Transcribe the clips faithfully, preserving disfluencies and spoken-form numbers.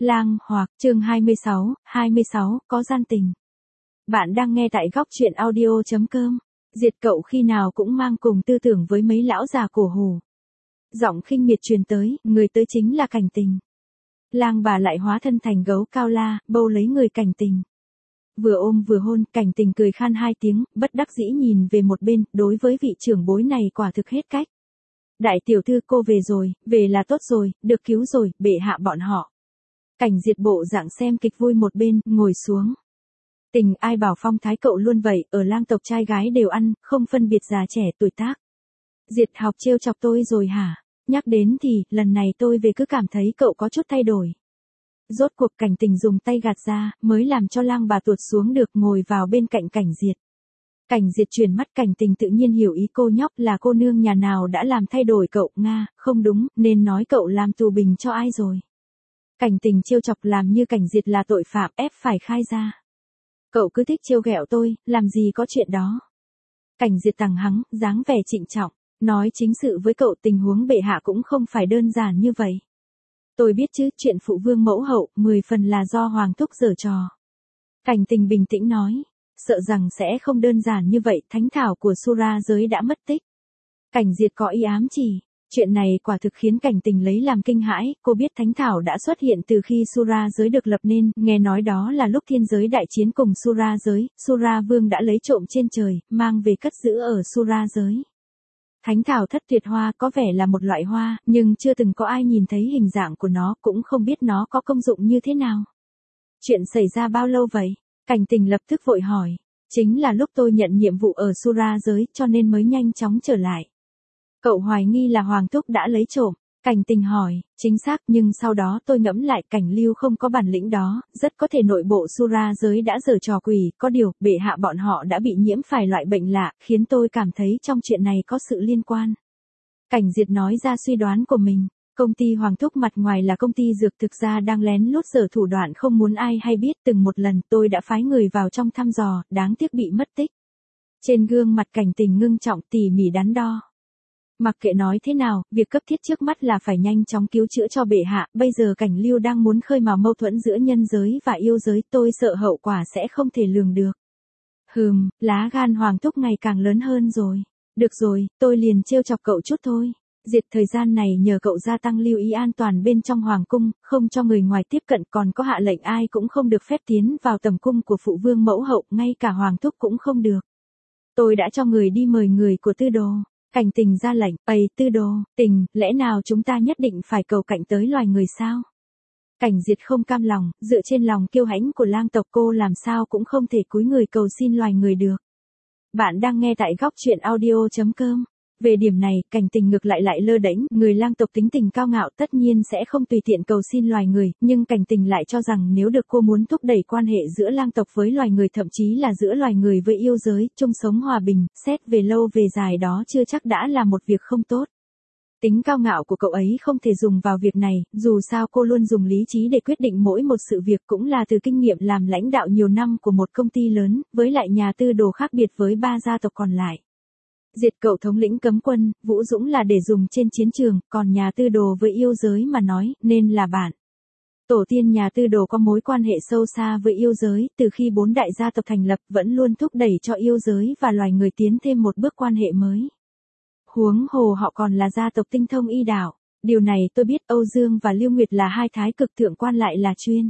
Lang Hoặc, chương hai mươi sáu, hai mươi sáu, có gian tình. Bạn đang nghe tại góc truyện audio chấm com. Diệt cậu khi nào cũng mang cùng tư tưởng với mấy lão già cổ hủ. Giọng khinh miệt truyền tới, người tới chính là Cảnh Tình. Lang bà lại hóa thân thành gấu cao la, bâu lấy người Cảnh Tình. Vừa ôm vừa hôn, Cảnh Tình cười khan hai tiếng, bất đắc dĩ nhìn về một bên, đối với vị trưởng bối này quả thực hết cách. Đại tiểu thư cô về rồi, về là tốt rồi, được cứu rồi, bệ hạ bọn họ. Cảnh Diệt bộ dạng xem kịch vui một bên, ngồi xuống. Tình ai bảo phong thái cậu luôn vậy, ở Lang tộc trai gái đều ăn, không phân biệt già trẻ tuổi tác. Diệt học trêu chọc tôi rồi hả? Nhắc đến thì, lần này tôi về cứ cảm thấy cậu có chút thay đổi. Rốt cuộc Cảnh Tình dùng tay gạt ra, mới làm cho Lang bà tuột xuống được ngồi vào bên cạnh Cảnh Diệt. Cảnh Diệt chuyển mắt Cảnh Tình tự nhiên hiểu ý cô nhóc là cô nương nhà nào đã làm thay đổi cậu, Nga, không đúng, nên nói cậu làm tù bình cho ai rồi. Cảnh Tình trêu chọc làm như Cảnh Diệt là tội phạm ép phải khai ra. Cậu cứ thích trêu ghẹo tôi, làm gì có chuyện đó. Cảnh Diệt tằng hắng, dáng vẻ trịnh trọng, nói chính sự với cậu, tình huống bệ hạ cũng không phải đơn giản như vậy. Tôi biết chứ, chuyện phụ vương mẫu hậu, mười phần là do Hoàng thúc giở trò. Cảnh Tình bình tĩnh nói, sợ rằng sẽ không đơn giản như vậy, thánh thảo của Sura giới đã mất tích. Cảnh Diệt có ý ám chỉ. Chuyện này quả thực khiến Cảnh Tình lấy làm kinh hãi, cô biết thánh thảo đã xuất hiện từ khi Sura giới được lập nên, nghe nói đó là lúc thiên giới đại chiến cùng Sura giới, Sura vương đã lấy trộm trên trời, mang về cất giữ ở Sura giới. Thánh thảo thất tuyệt hoa có vẻ là một loại hoa, nhưng chưa từng có ai nhìn thấy hình dạng của nó, cũng không biết nó có công dụng như thế nào. Chuyện xảy ra bao lâu vậy? Cảnh Tình lập tức vội hỏi. Chính là lúc tôi nhận nhiệm vụ ở Sura giới, cho nên mới nhanh chóng trở lại. Cậu hoài nghi là Hoàng thúc đã lấy trộm. Cảnh Tình hỏi, chính xác, nhưng sau đó tôi ngẫm lại, Cảnh Lưu không có bản lĩnh đó, rất có thể nội bộ Sura giới đã giở trò quỷ, có điều, bệ hạ bọn họ đã bị nhiễm phải loại bệnh lạ, khiến tôi cảm thấy trong chuyện này có sự liên quan. Cảnh Diệt nói ra suy đoán của mình, công ty Hoàng thúc mặt ngoài là công ty dược, thực ra đang lén lút giở thủ đoạn không muốn ai hay biết, từng một lần tôi đã phái người vào trong thăm dò, đáng tiếc bị mất tích. Trên gương mặt Cảnh Tình ngưng trọng tỉ mỉ đắn đo. Mặc kệ nói thế nào, việc cấp thiết trước mắt là phải nhanh chóng cứu chữa cho bệ hạ, bây giờ Cảnh Lưu đang muốn khơi mào mâu thuẫn giữa nhân giới và yêu giới, tôi sợ hậu quả sẽ không thể lường được. Hừm, lá gan Hoàng thúc ngày càng lớn hơn rồi. Được rồi, tôi liền trêu chọc cậu chút thôi. Diệt thời gian này nhờ cậu gia tăng lưu ý an toàn bên trong Hoàng cung, không cho người ngoài tiếp cận, còn có hạ lệnh ai cũng không được phép tiến vào tầm cung của phụ vương mẫu hậu, ngay cả Hoàng thúc cũng không được. Tôi đã cho người đi mời người của Tư Đồ. Cảnh Tình ra lệnh, "Ây, Tư Đồ, Tình, lẽ nào chúng ta nhất định phải cầu cạnh tới loài người sao?" Cảnh Diệt không cam lòng, dựa trên lòng kiêu hãnh của Lang tộc cô làm sao cũng không thể cúi người cầu xin loài người được. Bạn đang nghe tại góc truyện audio chấm com. Về điểm này, Cảnh Tình ngược lại lại lơ đễnh, người Lang tộc tính tình cao ngạo tất nhiên sẽ không tùy tiện cầu xin loài người, nhưng Cảnh Tình lại cho rằng nếu được cô muốn thúc đẩy quan hệ giữa Lang tộc với loài người, thậm chí là giữa loài người với yêu giới, chung sống hòa bình, xét về lâu về dài đó chưa chắc đã là một việc không tốt. Tính cao ngạo của cậu ấy không thể dùng vào việc này, dù sao cô luôn dùng lý trí để quyết định mỗi một sự việc, cũng là từ kinh nghiệm làm lãnh đạo nhiều năm của một công ty lớn, với lại nhà Tư Đồ khác biệt với ba gia tộc còn lại. Diệt cậu thống lĩnh cấm quân, Vũ Dũng là để dùng trên chiến trường, còn nhà Tư Đồ với yêu giới mà nói, nên là bạn. Tổ tiên nhà Tư Đồ có mối quan hệ sâu xa với yêu giới, từ khi bốn đại gia tộc thành lập vẫn luôn thúc đẩy cho yêu giới và loài người tiến thêm một bước quan hệ mới. Huống hồ họ còn là gia tộc tinh thông y đạo, điều này tôi biết. Âu Dương và Lưu Nguyệt là hai thái cực thượng quan lại là chuyên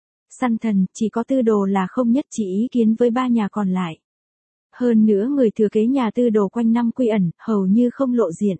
săn thần, chỉ có Tư Đồ là không nhất trí ý kiến với ba nhà còn lại. Hơn nữa người thừa kế nhà Tư Đồ quanh năm quy ẩn, hầu như không lộ diện.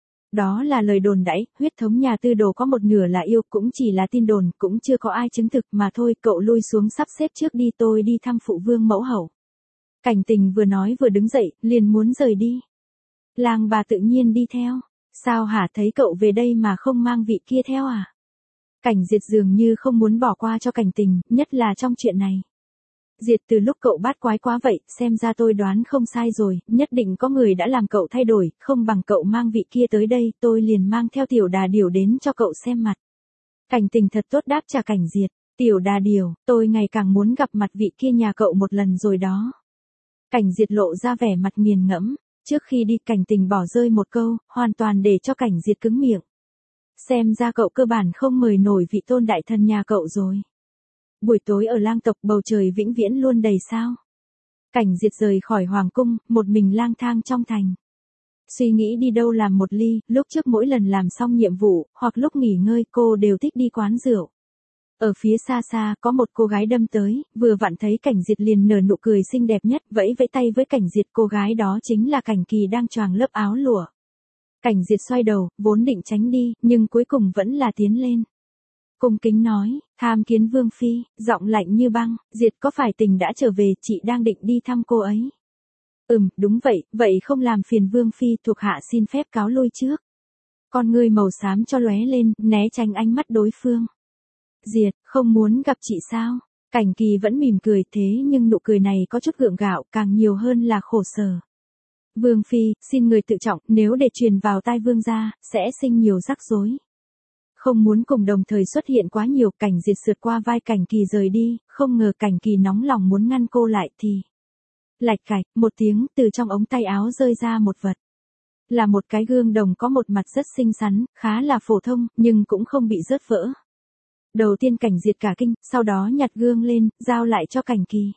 Đó là lời đồn đãi, huyết thống nhà Tư Đồ có một nửa là yêu, cũng chỉ là tin đồn, cũng chưa có ai chứng thực mà thôi. Cậu lui xuống sắp xếp trước đi, tôi đi thăm phụ vương mẫu hậu. Cảnh Tình vừa nói vừa đứng dậy, liền muốn rời đi. Lang bà tự nhiên đi theo. Sao hả, thấy cậu về đây mà không mang vị kia theo à? Cảnh Diệt dường như không muốn bỏ qua cho Cảnh Tình, nhất là trong chuyện này. Diệt, từ lúc cậu bát quái quá vậy, xem ra tôi đoán không sai rồi, nhất định có người đã làm cậu thay đổi, không bằng cậu mang vị kia tới đây, tôi liền mang theo Tiểu Đà Điểu đến cho cậu xem mặt. Cảnh Tình thật tốt đáp trả Cảnh Diệt, Tiểu Đà Điểu, tôi ngày càng muốn gặp mặt vị kia nhà cậu một lần rồi đó. Cảnh Diệt lộ ra vẻ mặt nghiền ngẫm. Trước khi đi, Cảnh Tình bỏ rơi một câu, hoàn toàn để cho Cảnh Diệt cứng miệng. Xem ra cậu cơ bản không mời nổi vị tôn đại thần nhà cậu rồi. Buổi tối ở lang tộc bầu trời vĩnh viễn luôn đầy sao. Cảnh Diệt rời khỏi hoàng cung, một mình lang thang trong thành. Suy nghĩ đi đâu làm một ly, lúc trước mỗi lần làm xong nhiệm vụ, hoặc lúc nghỉ ngơi cô đều thích đi quán rượu. Ở phía xa xa có một cô gái đâm tới, vừa vặn thấy Cảnh Diệt liền nở nụ cười xinh đẹp nhất, vẫy vẫy tay với Cảnh Diệt, cô gái đó chính là Cảnh Kỳ đang choàng lớp áo lụa. Cảnh Diệt xoay đầu, vốn định tránh đi, nhưng cuối cùng vẫn là tiến lên. Cung kính nói, tham kiến Vương Phi, giọng lạnh như băng, Diệt có phải tình đã trở về, chị đang định đi thăm cô ấy. Ừm, đúng vậy, vậy không làm phiền Vương Phi, thuộc hạ xin phép cáo lui trước. Con ngươi màu xám cho lóe lên, né tránh ánh mắt đối phương. Diệt, không muốn gặp chị sao? Cảnh Kỳ vẫn mỉm cười thế nhưng nụ cười này có chút gượng gạo, càng nhiều hơn là khổ sở. Vương Phi, xin người tự trọng, nếu để truyền vào tai Vương gia, sẽ sinh nhiều rắc rối. Không muốn cùng đồng thời xuất hiện quá nhiều, Cảnh Diệt sượt qua vai Cảnh Kỳ rời đi, không ngờ Cảnh Kỳ nóng lòng muốn ngăn cô lại thì... Lạch cạch, một tiếng, từ trong ống tay áo rơi ra một vật. Là một cái gương đồng có một mặt rất xinh xắn, khá là phổ thông, nhưng cũng không bị rớt vỡ. Đầu tiên Cảnh Diệt cả kinh, sau đó nhặt gương lên, giao lại cho Cảnh Kỳ.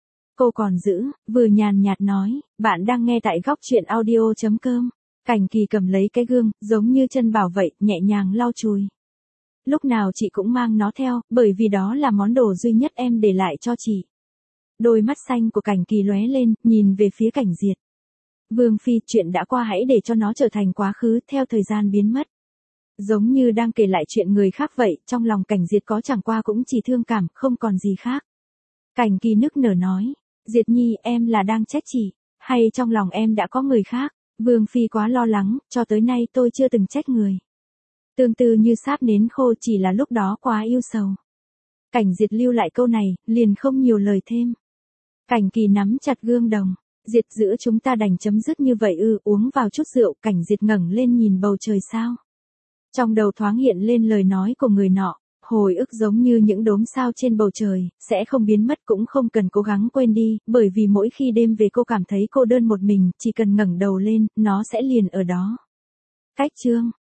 Cô còn giữ, vừa nhàn nhạt nói, bạn đang nghe tại góc truyện audio chấm com. Cảnh Kỳ cầm lấy cái gương, giống như chân bảo vậy, nhẹ nhàng lau chùi. Lúc nào chị cũng mang nó theo, bởi vì đó là món đồ duy nhất em để lại cho chị. Đôi mắt xanh của Cảnh Kỳ lóe lên, nhìn về phía Cảnh Diệt. Vương Phi, chuyện đã qua hãy để cho nó trở thành quá khứ, theo thời gian biến mất. Giống như đang kể lại chuyện người khác vậy, trong lòng Cảnh Diệt có chẳng qua cũng chỉ thương cảm, không còn gì khác. Cảnh Kỳ nức nở nói, Diệt Nhi, em là đang trách chị, hay trong lòng em đã có người khác? Vương Phi quá lo lắng, cho tới nay tôi chưa từng trách người. Tương tự như sáp nến khô, chỉ là lúc đó quá yêu sầu. Cảnh Diệt lưu lại câu này, liền không nhiều lời thêm. Cảnh Kỳ nắm chặt gương đồng, Diệt, giữa chúng ta đành chấm dứt như vậy ư? Uống vào chút rượu. Cảnh Diệt ngẩng lên nhìn bầu trời sao. Trong đầu thoáng hiện lên lời nói của người nọ, hồi ức giống như những đốm sao trên bầu trời, sẽ không biến mất, cũng không cần cố gắng quên đi, bởi vì mỗi khi đêm về cô cảm thấy cô đơn một mình, chỉ cần ngẩng đầu lên, nó sẽ liền ở đó. Cách chương